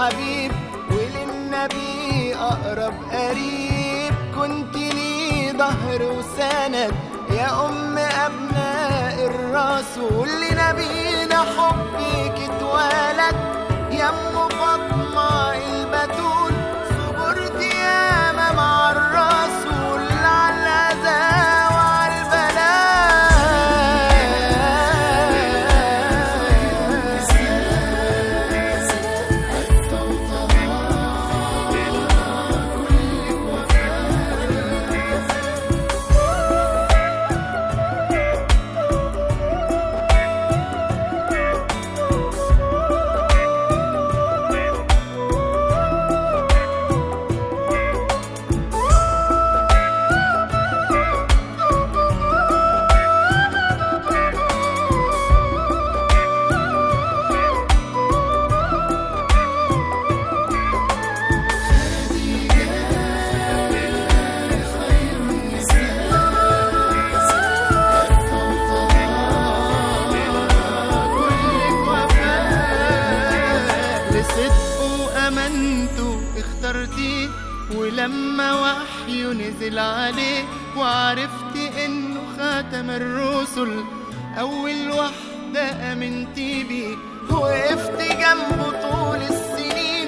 حبيب وللنبي أقرب قريب. كنت لي ظهر وسند يا أم أبناء الرسول، لنبينا حبك اتولد يا أم فاطمة البتول. صبرت ياما مع الرسول على الأذى وعلى اخترتيه. ولما وحي نزل عليه وعرفت انه خاتم الرسل، اول وحدة امنتي بيه. وقفت جنبه طول السنين